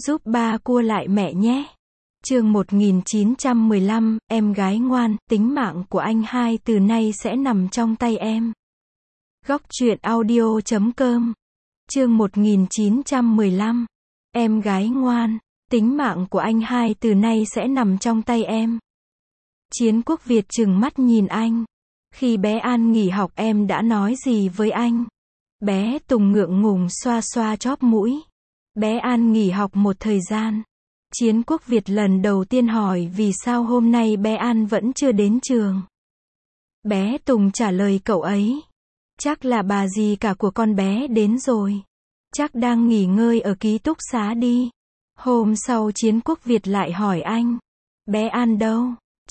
Giúp ba cua lại mẹ nhé. Chương 1915, em gái ngoan, tính mạng của anh hai từ nay sẽ nằm trong tay em. Góc truyện audio.com. Chương 1915, em gái ngoan, tính mạng của anh hai từ nay sẽ nằm trong tay em. Chiến Quốc Việt trừng mắt nhìn anh. Khi bé An nghỉ học em đã nói gì với anh? Bé Tùng ngượng ngùng xoa xoa chóp mũi. Bé An nghỉ học một thời gian. Chiến Quốc Việt lần đầu tiên hỏi vì sao hôm nay bé An vẫn chưa đến trường. Bé Tùng trả lời cậu ấy. Chắc là bà dì cả của con bé đến rồi. Chắc đang nghỉ ngơi ở ký túc xá đi. Hôm sau Chiến Quốc Việt lại hỏi anh. Bé An đâu?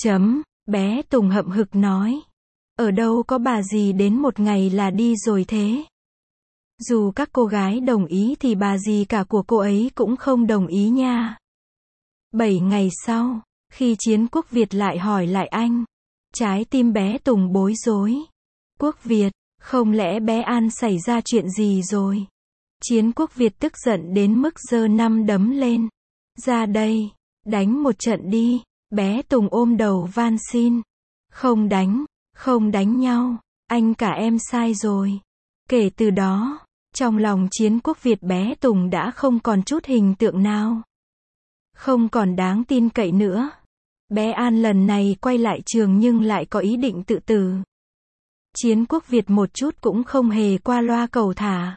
Bé Tùng hậm hực nói. Ở đâu có bà dì đến một ngày là đi rồi thế. Dù các cô gái đồng ý thì bà dì cả của cô ấy cũng không đồng ý nha. 7 ngày sau, khi Chiến Quốc Việt lại hỏi lại anh, trái tim bé Tùng bối rối. Quốc Việt, không lẽ bé An xảy ra chuyện gì rồi? Chiến Quốc Việt tức giận đến mức giơ nắm đấm lên. Ra đây, đánh một trận đi. Bé Tùng ôm đầu van xin. Không đánh nhau, anh cả em sai rồi. Kể từ đó, trong lòng Chiến Quốc Việt bé Tùng đã không còn chút hình tượng nào. Không còn đáng tin cậy nữa. Bé An lần này quay lại trường nhưng lại có ý định tự tử. Chiến Quốc Việt một chút cũng không hề qua loa cầu thả.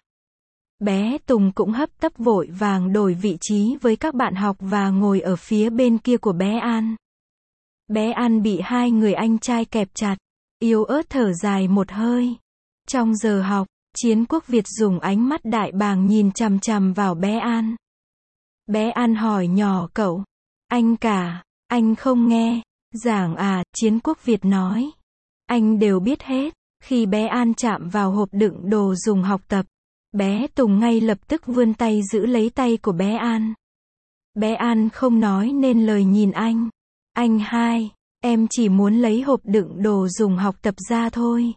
Bé Tùng cũng hấp tấp vội vàng đổi vị trí với các bạn học và ngồi ở phía bên kia của bé An. Bé An bị hai người anh trai kẹp chặt, yếu ớt thở dài một hơi. Trong giờ học, Chiến Quốc Việt dùng ánh mắt đại bàng nhìn chằm chằm vào bé An. Bé An hỏi nhỏ cậu. Anh cả, anh không nghe. Giảng à, Chiến Quốc Việt nói. Anh đều biết hết. Khi bé An chạm vào hộp đựng đồ dùng học tập, bé Tùng ngay lập tức vươn tay giữ lấy tay của bé An. Bé An không nói nên lời nhìn anh. Anh hai, em chỉ muốn lấy hộp đựng đồ dùng học tập ra thôi.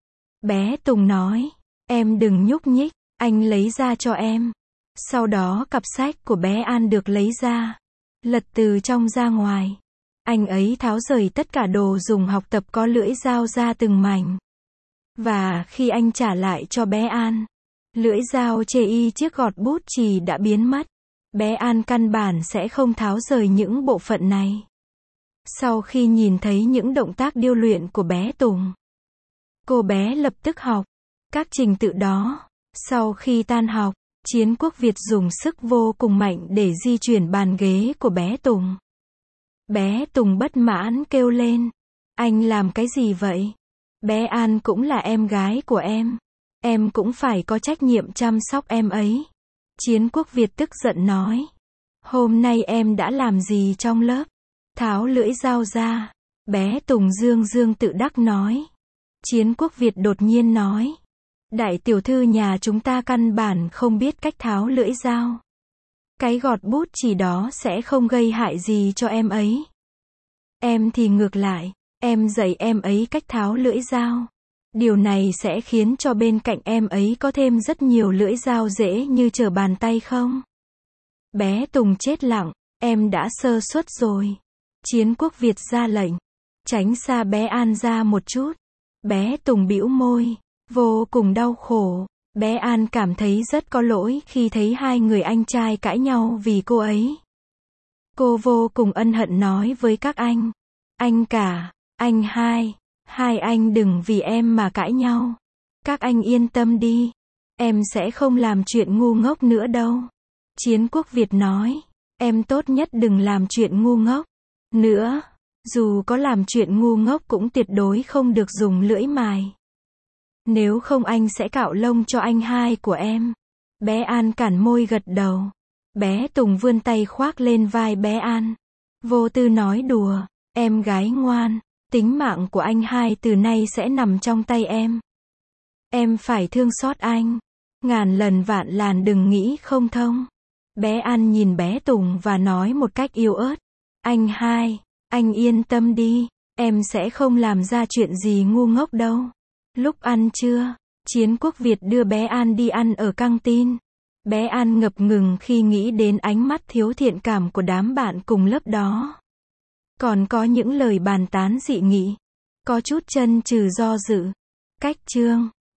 Bé Tùng nói. Em đừng nhúc nhích, anh lấy ra cho em. Sau đó cặp sách của bé An được lấy ra. Lật từ trong ra ngoài. Anh ấy tháo rời tất cả đồ dùng học tập có lưỡi dao ra từng mảnh. Và khi anh trả lại cho bé An, lưỡi dao chê y chiếc gọt bút chì đã biến mất. Bé An căn bản sẽ không tháo rời những bộ phận này. Sau khi nhìn thấy những động tác điêu luyện của bé Tùng, cô bé lập tức học các trình tự đó. Sau khi tan học, Chiến Quốc Việt dùng sức vô cùng mạnh để di chuyển bàn ghế của bé Tùng. Bé Tùng bất mãn kêu lên. Anh làm cái gì vậy? Bé An cũng là em gái của em. Em cũng phải có trách nhiệm chăm sóc em ấy. Chiến Quốc Việt tức giận nói. Hôm nay em đã làm gì trong lớp? Tháo lưỡi dao ra. Bé Tùng dương tự đắc nói. Chiến Quốc Việt đột nhiên nói. Đại tiểu thư nhà chúng ta căn bản không biết cách tháo lưỡi dao. Cái gọt bút chỉ đó sẽ không gây hại gì cho em ấy. Em thì ngược lại, em dạy em ấy cách tháo lưỡi dao. Điều này sẽ khiến cho bên cạnh em ấy có thêm rất nhiều lưỡi dao dễ như trở bàn tay không? Bé Tùng chết lặng, em đã sơ suất rồi. Chiến Quốc Việt ra lệnh. Tránh xa bé An ra một chút. Bé Tùng bĩu môi. Vô cùng đau khổ. Bé An cảm thấy rất có lỗi khi thấy hai người anh trai cãi nhau vì cô ấy. Cô vô cùng ân hận nói với các anh. Anh cả, anh hai anh đừng vì em mà cãi nhau. Các anh yên tâm đi. Em sẽ không làm chuyện ngu ngốc nữa đâu. Chiến Quốc Việt nói. Em tốt nhất đừng làm chuyện ngu ngốc nữa. Dù có làm chuyện ngu ngốc cũng tuyệt đối không được dùng lưỡi mài. Nếu không anh sẽ cạo lông cho anh hai của em. Bé An cản môi gật đầu. Bé Tùng vươn tay khoác lên vai bé An. Vô tư nói đùa. Em gái ngoan, tính mạng của anh hai từ nay sẽ nằm trong tay em. Em phải thương xót anh. Ngàn lần vạn làn đừng nghĩ không thông. Bé An nhìn bé Tùng và nói một cách yếu ớt. Anh hai, anh yên tâm đi. Em sẽ không làm ra chuyện gì ngu ngốc đâu. Lúc ăn trưa, Chiến Quốc Việt đưa bé An đi ăn ở căng tin. Bé An ngập ngừng khi nghĩ đến ánh mắt thiếu thiện cảm của đám bạn cùng lớp đó. Còn có những lời bàn tán dị nghị. Có chút chân chừ do dự. Cách chương